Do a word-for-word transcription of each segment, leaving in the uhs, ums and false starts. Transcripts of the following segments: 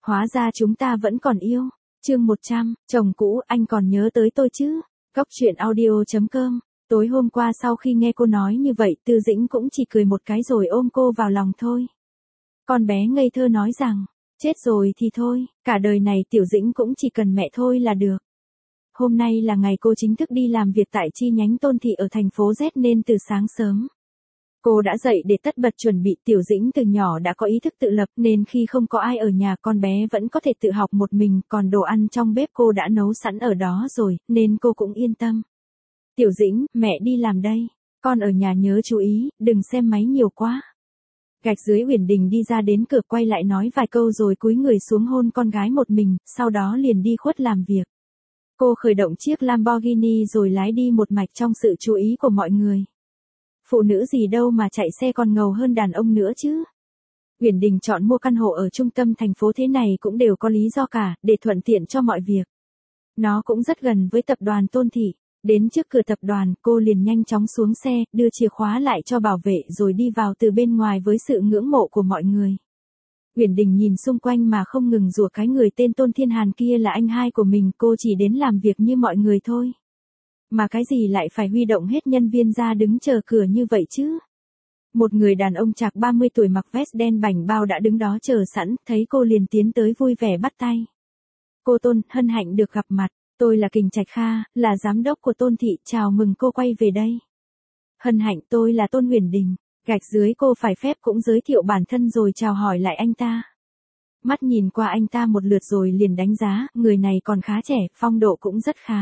Hóa ra chúng ta vẫn còn yêu. Chương một trăm, chồng cũ, anh còn nhớ tới tôi chứ? Góc truyện audio chấm com. Tối hôm qua sau khi nghe cô nói như vậy, Tư Dĩnh cũng chỉ cười một cái rồi ôm cô vào lòng thôi. Con bé ngây thơ nói rằng, chết rồi thì thôi, cả đời này Tiểu Dĩnh cũng chỉ cần mẹ thôi là được. Hôm nay là ngày cô chính thức đi làm việc tại chi nhánh Tôn Thị ở thành phố Z nên từ sáng sớm. Cô đã dậy để tất bật chuẩn bị. Tiểu Dĩnh từ nhỏ đã có ý thức tự lập nên khi không có ai ở nhà con bé vẫn có thể tự học một mình, còn đồ ăn trong bếp cô đã nấu sẵn ở đó rồi, nên cô cũng yên tâm. Tiểu Dĩnh, mẹ đi làm đây, con ở nhà nhớ chú ý, đừng xem máy nhiều quá. Gạch dưới Uyển Đình đi ra đến cửa quay lại nói vài câu rồi cúi người xuống hôn con gái một mình, sau đó liền đi khuất làm việc. Cô khởi động chiếc Lamborghini rồi lái đi một mạch trong sự chú ý của mọi người. Phụ nữ gì đâu mà chạy xe còn ngầu hơn đàn ông nữa chứ. Uyển Đình chọn mua căn hộ ở trung tâm thành phố thế này cũng đều có lý do cả, để thuận tiện cho mọi việc. Nó cũng rất gần với tập đoàn Tôn Thị. Đến trước cửa tập đoàn, cô liền nhanh chóng xuống xe, đưa chìa khóa lại cho bảo vệ rồi đi vào từ bên ngoài với sự ngưỡng mộ của mọi người. Uyển Đình nhìn xung quanh mà không ngừng rủa cái người tên Tôn Thiên Hàn kia là anh hai của mình, cô chỉ đến làm việc như mọi người thôi. Mà cái gì lại phải huy động hết nhân viên ra đứng chờ cửa như vậy chứ? Một người đàn ông chạc ba mươi tuổi mặc vest đen bảnh bao đã đứng đó chờ sẵn, thấy cô liền tiến tới vui vẻ bắt tay. Cô Tôn, hân hạnh được gặp mặt, tôi là Kình Trạch Kha, là giám đốc của Tôn Thị, chào mừng cô quay về đây. Hân hạnh, tôi là Tôn Uyển Đình. Gạch dưới cô phải phép cũng giới thiệu bản thân rồi chào hỏi lại anh ta. Mắt nhìn qua anh ta một lượt rồi liền đánh giá, người này còn khá trẻ, phong độ cũng rất khá.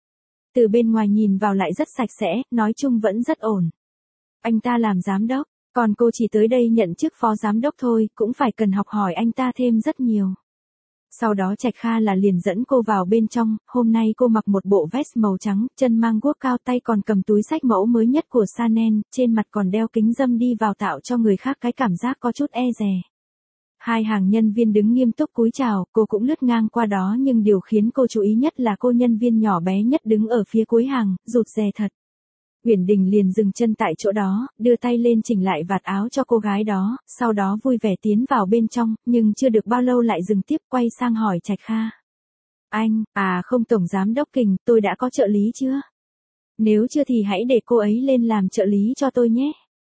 Từ bên ngoài nhìn vào lại rất sạch sẽ, nói chung vẫn rất ổn. Anh ta làm giám đốc, còn cô chỉ tới đây nhận chức phó giám đốc thôi, cũng phải cần học hỏi anh ta thêm rất nhiều. Sau đó Trạch Kha là liền dẫn cô vào bên trong, hôm nay cô mặc một bộ vest màu trắng, chân mang guốc cao, tay còn cầm túi xách mẫu mới nhất của Chanel, trên mặt còn đeo kính râm đi vào tạo cho người khác cái cảm giác có chút e dè. Hai hàng nhân viên đứng nghiêm túc cúi chào, cô cũng lướt ngang qua đó nhưng điều khiến cô chú ý nhất là cô nhân viên nhỏ bé nhất đứng ở phía cuối hàng, rụt rè thật. Uyển Đình liền dừng chân tại chỗ đó, đưa tay lên chỉnh lại vạt áo cho cô gái đó, sau đó vui vẻ tiến vào bên trong, nhưng chưa được bao lâu lại dừng tiếp quay sang hỏi Trạch Kha. Anh, à không Tổng Giám Đốc Kình, tôi đã có trợ lý chưa? Nếu chưa thì hãy để cô ấy lên làm trợ lý cho tôi nhé.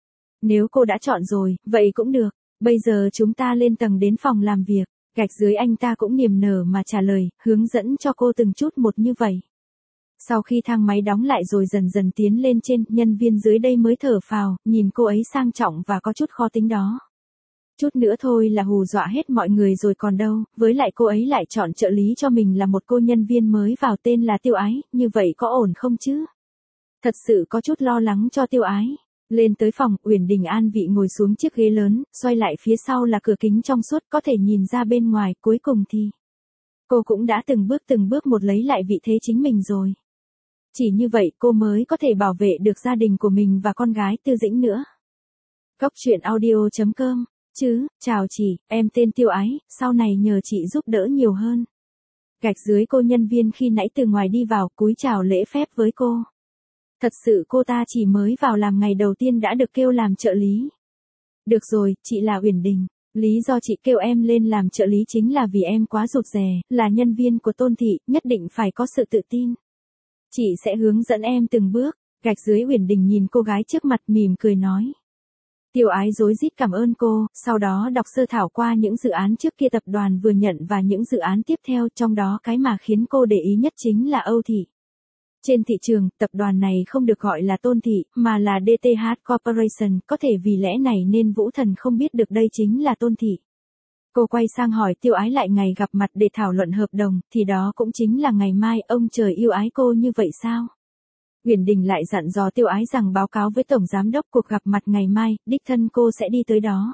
Nếu cô đã chọn rồi, vậy cũng được, bây giờ chúng ta lên tầng đến phòng làm việc. Gạch dưới anh ta cũng niềm nở mà trả lời, hướng dẫn cho cô từng chút một như vậy. Sau khi thang máy đóng lại rồi dần dần tiến lên trên, nhân viên dưới đây mới thở phào, nhìn cô ấy sang trọng và có chút khó tính đó. Chút nữa thôi là hù dọa hết mọi người rồi còn đâu, với lại cô ấy lại chọn trợ lý cho mình là một cô nhân viên mới vào tên là Tiêu Ái, như vậy có ổn không chứ? Thật sự có chút lo lắng cho Tiêu Ái. Lên tới phòng, Uyển Đình an vị ngồi xuống chiếc ghế lớn, xoay lại phía sau là cửa kính trong suốt có thể nhìn ra bên ngoài, cuối cùng thì cô cũng đã từng bước từng bước một lấy lại vị thế chính mình rồi. Chỉ như vậy cô mới có thể bảo vệ được gia đình của mình và con gái Tư Dĩnh nữa. Góc truyện audio chấm com. Chứ, chào chị, em tên Tiêu Ái, sau này nhờ chị giúp đỡ nhiều hơn. Gạch dưới cô nhân viên khi nãy từ ngoài đi vào, cúi chào lễ phép với cô. Thật sự cô ta chỉ mới vào làm ngày đầu tiên đã được kêu làm trợ lý. Được rồi, chị là Uyển Đình. Lý do chị kêu em lên làm trợ lý chính là vì em quá rụt rè, là nhân viên của Tôn Thị, nhất định phải có sự tự tin. Chị sẽ hướng dẫn em từng bước. Gạch dưới Uyển Đình nhìn cô gái trước mặt mỉm cười nói. Tiêu Ái rối rít cảm ơn cô, sau đó đọc sơ thảo qua những dự án trước kia tập đoàn vừa nhận và những dự án tiếp theo, trong đó cái mà khiến cô để ý nhất chính là Âu Thị. Trên thị trường, tập đoàn này không được gọi là Tôn Thị, mà là đê tê hát Corporation, có thể vì lẽ này nên Vũ Thần không biết được đây chính là Tôn Thị. Cô quay sang hỏi Tiêu Ái lại ngày gặp mặt để thảo luận hợp đồng, thì đó cũng chính là ngày mai, ông trời yêu ái cô như vậy sao? Uyển Đình lại dặn dò Tiêu Ái rằng báo cáo với Tổng Giám Đốc cuộc gặp mặt ngày mai, đích thân cô sẽ đi tới đó.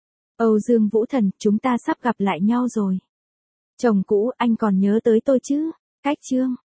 Âu Dương Vũ Thần, chúng ta sắp gặp lại nhau rồi. Chồng cũ, anh còn nhớ tới tôi chứ? Cách chương.